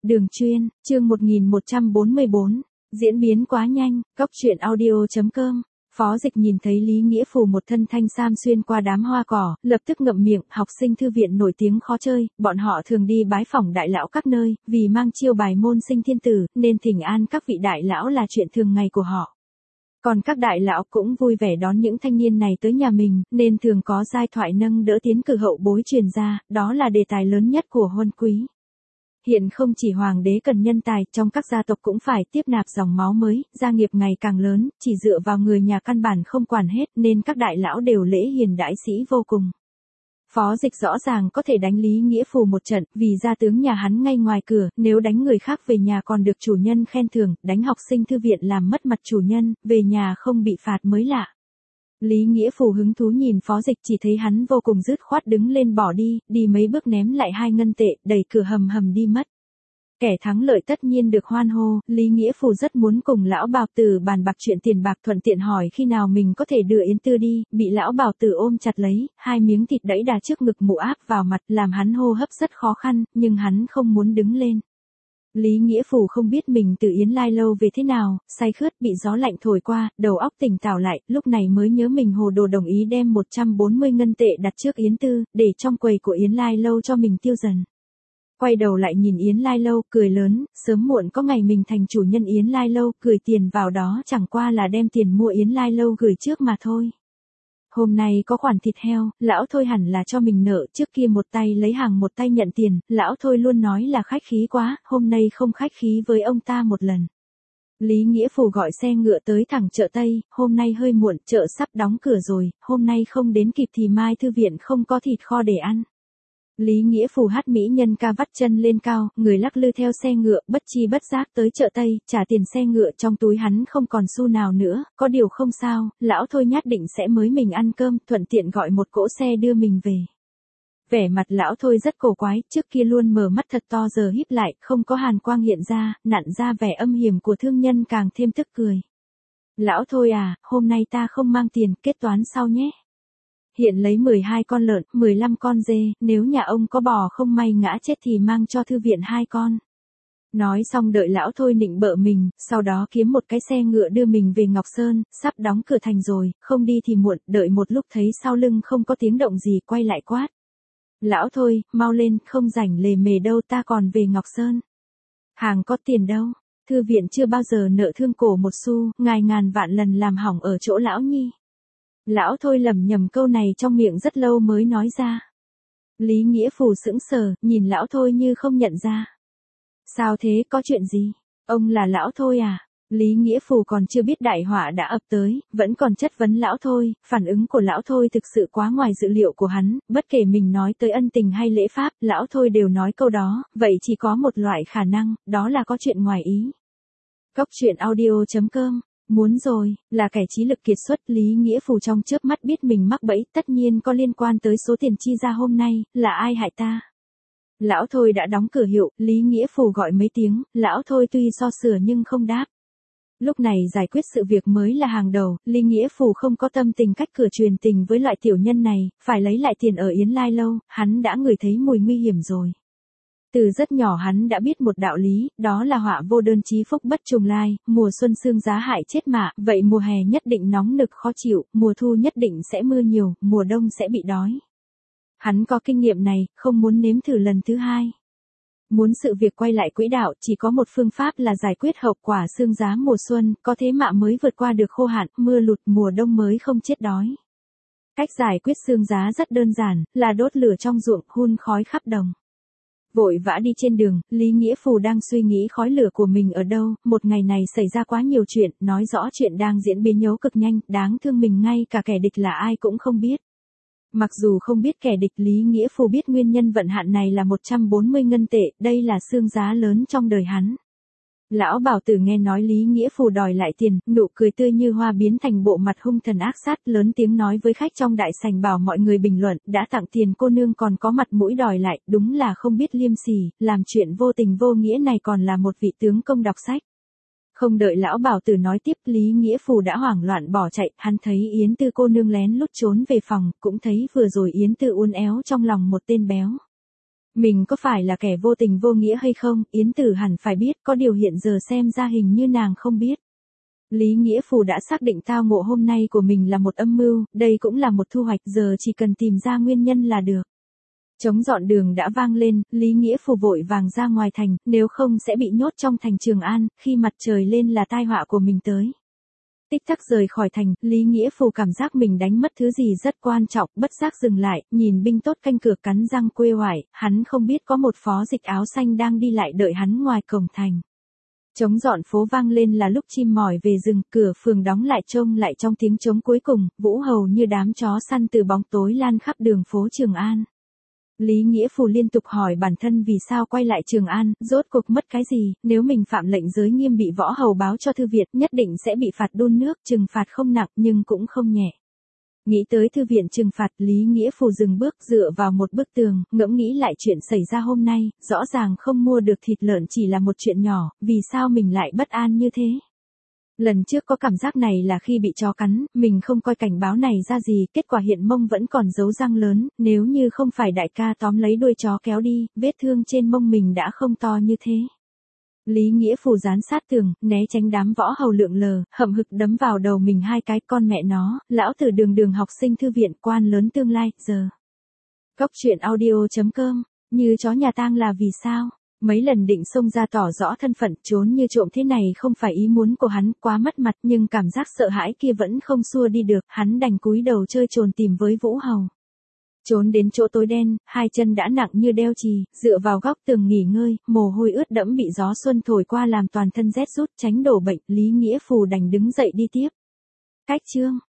Đường chuyên, chương 1144, diễn biến quá nhanh, cóc truyện audio.com. Phó Dịch nhìn thấy Lý Nghĩa Phù một thân thanh sam xuyên qua đám hoa cỏ, lập tức ngậm miệng. Học sinh thư viện nổi tiếng khó chơi, bọn họ thường đi bái phỏng đại lão các nơi, vì mang chiêu bài môn sinh thiên tử, nên thỉnh an các vị đại lão là chuyện thường ngày của họ. Còn các đại lão cũng vui vẻ đón những thanh niên này tới nhà mình, nên thường có giai thoại nâng đỡ tiến cử hậu bối truyền ra, đó là đề tài lớn nhất của huân quý. Hiện không chỉ hoàng đế cần nhân tài, trong các gia tộc cũng phải tiếp nạp dòng máu mới, gia nghiệp ngày càng lớn, chỉ dựa vào người nhà căn bản không quản hết, nên các đại lão đều lễ hiền đãi sĩ vô cùng. Phó Dịch rõ ràng có thể đánh Lý Nghĩa Phù một trận, vì gia tướng nhà hắn ngay ngoài cửa, nếu đánh người khác về nhà còn được chủ nhân khen thưởng, đánh học sinh thư viện làm mất mặt chủ nhân, về nhà không bị phạt mới lạ. Lý Nghĩa Phù hứng thú nhìn Phó Dịch, chỉ thấy hắn vô cùng dứt khoát đứng lên bỏ đi, đi mấy bước ném lại 2 ngân tệ, đẩy cửa hầm hầm đi mất. Kẻ thắng lợi tất nhiên được hoan hô, Lý Nghĩa Phù rất muốn cùng lão Bảo Tử bàn bạc chuyện tiền bạc, thuận tiện hỏi khi nào mình có thể đưa Yến Tư đi, bị lão Bảo Tử ôm chặt lấy, 2 miếng thịt đẫy đà trước ngực mụ áp vào mặt, làm hắn hô hấp rất khó khăn, nhưng hắn không muốn đứng lên. Lý Nghĩa Phù không biết mình từ Yến Lai Lâu về thế nào, say khướt bị gió lạnh thổi qua, đầu óc tỉnh táo lại, lúc này mới nhớ mình hồ đồ đồng ý đem 140 ngân tệ đặt trước Yến Tư, để trong quầy của Yến Lai Lâu cho mình tiêu dần. Quay đầu lại nhìn Yến Lai Lâu, cười lớn, sớm muộn có ngày mình thành chủ nhân Yến Lai Lâu, gửi tiền vào đó chẳng qua là đem tiền mua Yến Lai Lâu gửi trước mà thôi. Hôm nay có khoản thịt heo, lão Thôi hẳn là cho mình nợ, trước kia một tay lấy hàng một tay nhận tiền, lão Thôi luôn nói là khách khí quá, hôm nay không khách khí với ông ta một lần. Lý Nghĩa Phù gọi xe ngựa tới thẳng chợ Tây, hôm nay hơi muộn, chợ sắp đóng cửa rồi, hôm nay không đến kịp thì mai thư viện không có thịt kho để ăn. Lý Nghĩa Phù hát mỹ nhân ca vắt chân lên cao, người lắc lư theo xe ngựa, bất chi bất giác tới chợ Tây, trả tiền xe ngựa, trong túi hắn không còn xu nào nữa, có điều không sao, lão Thôi nhất định sẽ mới mình ăn cơm, thuận tiện gọi một cỗ xe đưa mình về. Vẻ mặt lão Thôi rất cổ quái, trước kia luôn mở mắt thật to giờ híp lại, không có hàn quang hiện ra, nặn ra vẻ âm hiểm của thương nhân càng thêm tức cười. Lão Thôi à, hôm nay ta không mang tiền, kết toán sau nhé. Hiện lấy 12 con lợn, 15 con dê, nếu nhà ông có bò không may ngã chết thì mang cho thư viện 2 con. Nói xong đợi lão Thôi nịnh bợ mình, sau đó kiếm một cái xe ngựa đưa mình về Ngọc Sơn, sắp đóng cửa thành rồi, không đi thì muộn, đợi một lúc thấy sau lưng không có tiếng động gì, quay lại quát. Lão Thôi, mau lên, không rảnh lề mề đâu, ta còn về Ngọc Sơn. Hàng có tiền đâu, thư viện chưa bao giờ nợ thương cổ một xu, ngài ngàn vạn lần làm hỏng ở chỗ lão nhi. Lão Thôi lẩm nhẩm câu này trong miệng rất lâu mới nói ra. Lý Nghĩa Phù sững sờ, nhìn lão Thôi như không nhận ra. Sao thế, có chuyện gì? Ông là lão Thôi à? Lý Nghĩa Phù còn chưa biết đại họa đã ập tới, vẫn còn chất vấn lão Thôi, phản ứng của lão Thôi thực sự quá ngoài dự liệu của hắn, bất kể mình nói tới ân tình hay lễ pháp, lão Thôi đều nói câu đó, vậy chỉ có một loại khả năng, đó là có chuyện ngoài ý. Cóc truyện audio.com. Muốn rồi, là kẻ trí lực kiệt xuất, Lý Nghĩa Phù trong chớp mắt biết mình mắc bẫy, tất nhiên có liên quan tới số tiền chi ra hôm nay, là ai hại ta. Lão Thôi đã đóng cửa hiệu, Lý Nghĩa Phù gọi mấy tiếng, lão Thôi tuy so sửa nhưng không đáp. Lúc này giải quyết sự việc mới là hàng đầu, Lý Nghĩa Phù không có tâm tình cách cửa truyền tình với loại tiểu nhân này, phải lấy lại tiền ở Yến Lai Lâu, hắn đã ngửi thấy mùi nguy hiểm rồi. Từ rất nhỏ hắn đã biết một đạo lý, đó là họa vô đơn chí phúc bất trùng lai, mùa xuân sương giá hại chết mạ, vậy mùa hè nhất định nóng nực khó chịu, mùa thu nhất định sẽ mưa nhiều, mùa đông sẽ bị đói. Hắn có kinh nghiệm này, không muốn nếm thử lần thứ hai. Muốn sự việc quay lại quỹ đạo, chỉ có một phương pháp là giải quyết hậu quả sương giá mùa xuân, có thế mạ mới vượt qua được khô hạn, mưa lụt, mùa đông mới không chết đói. Cách giải quyết sương giá rất đơn giản, là đốt lửa trong ruộng, hun khói khắp đồng. Vội vã đi trên đường, Lý Nghĩa Phù đang suy nghĩ khói lửa của mình ở đâu, một ngày này xảy ra quá nhiều chuyện, nói rõ chuyện đang diễn biến nhấu cực nhanh, đáng thương mình ngay cả kẻ địch là ai cũng không biết. Mặc dù không biết kẻ địch, Lý Nghĩa Phù biết nguyên nhân vận hạn này là 140 ngân tệ, đây là xương giá lớn trong đời hắn. Lão Bảo Tử nghe nói Lý Nghĩa Phù đòi lại tiền, nụ cười tươi như hoa biến thành bộ mặt hung thần ác sát, lớn tiếng nói với khách trong đại sảnh bảo mọi người bình luận, đã tặng tiền cô nương còn có mặt mũi đòi lại, đúng là không biết liêm sỉ, làm chuyện vô tình vô nghĩa này còn là một vị tướng công đọc sách. Không đợi lão Bảo Tử nói tiếp, Lý Nghĩa Phù đã hoảng loạn bỏ chạy, hắn thấy Yến Tư cô nương lén lút trốn về phòng, cũng thấy vừa rồi Yến Tư uốn éo trong lòng một tên béo. Mình có phải là kẻ vô tình vô nghĩa hay không, Yến Tử hẳn phải biết, có điều hiện giờ xem ra hình như nàng không biết. Lý Nghĩa Phù đã xác định tao ngộ hôm nay của mình là một âm mưu, đây cũng là một thu hoạch, giờ chỉ cần tìm ra nguyên nhân là được. Trống dọn đường đã vang lên, Lý Nghĩa Phù vội vàng ra ngoài thành, nếu không sẽ bị nhốt trong thành Trường An, khi mặt trời lên là tai họa của mình tới. Tích tắc rời khỏi thành, Lý Nghĩa Phù cảm giác mình đánh mất thứ gì rất quan trọng, bất giác dừng lại, nhìn binh tốt canh cửa cắn răng quê oải, hắn không biết có một phó dịch áo xanh đang đi lại đợi hắn ngoài cổng thành. Trống dọn phố vang lên là lúc chim mỏi về rừng, cửa phường đóng lại trông lại trong tiếng trống cuối cùng, vũ hầu như đám chó săn từ bóng tối lan khắp đường phố Trường An. Lý Nghĩa Phù liên tục hỏi bản thân vì sao quay lại Trường An, rốt cuộc mất cái gì, nếu mình phạm lệnh giới nghiêm bị võ hầu báo cho thư viện, nhất định sẽ bị phạt đun nước, trừng phạt không nặng nhưng cũng không nhẹ. Nghĩ tới thư viện trừng phạt, Lý Nghĩa Phù dừng bước dựa vào một bức tường, ngẫm nghĩ lại chuyện xảy ra hôm nay, rõ ràng không mua được thịt lợn chỉ là một chuyện nhỏ, vì sao mình lại bất an như thế? Lần trước có cảm giác này là khi bị chó cắn, mình không coi cảnh báo này ra gì, kết quả hiện mông vẫn còn dấu răng lớn, nếu như không phải đại ca tóm lấy đuôi chó kéo đi, vết thương trên mông mình đã không to như thế. Lý Nghĩa Phù dán sát tường, né tránh đám võ hầu lượn lờ, hậm hực đấm vào đầu mình hai cái, con mẹ nó, lão tử đường học sinh thư viện quan lớn tương lai, giờ. Cóc truyện audio.com, như chó nhà tang là vì sao? Mấy lần định xông ra tỏ rõ thân phận, trốn như trộm thế này không phải ý muốn của hắn, quá mất mặt, nhưng cảm giác sợ hãi kia vẫn không xua đi được, hắn đành cúi đầu chơi trồn tìm với Vũ Hầu. Trốn đến chỗ tối đen, hai chân đã nặng như đeo chì, dựa vào góc tường nghỉ ngơi, mồ hôi ướt đẫm bị gió xuân thổi qua làm toàn thân rét rút, tránh đổ bệnh, Lý Nghĩa Phù đành đứng dậy đi tiếp. Cách chương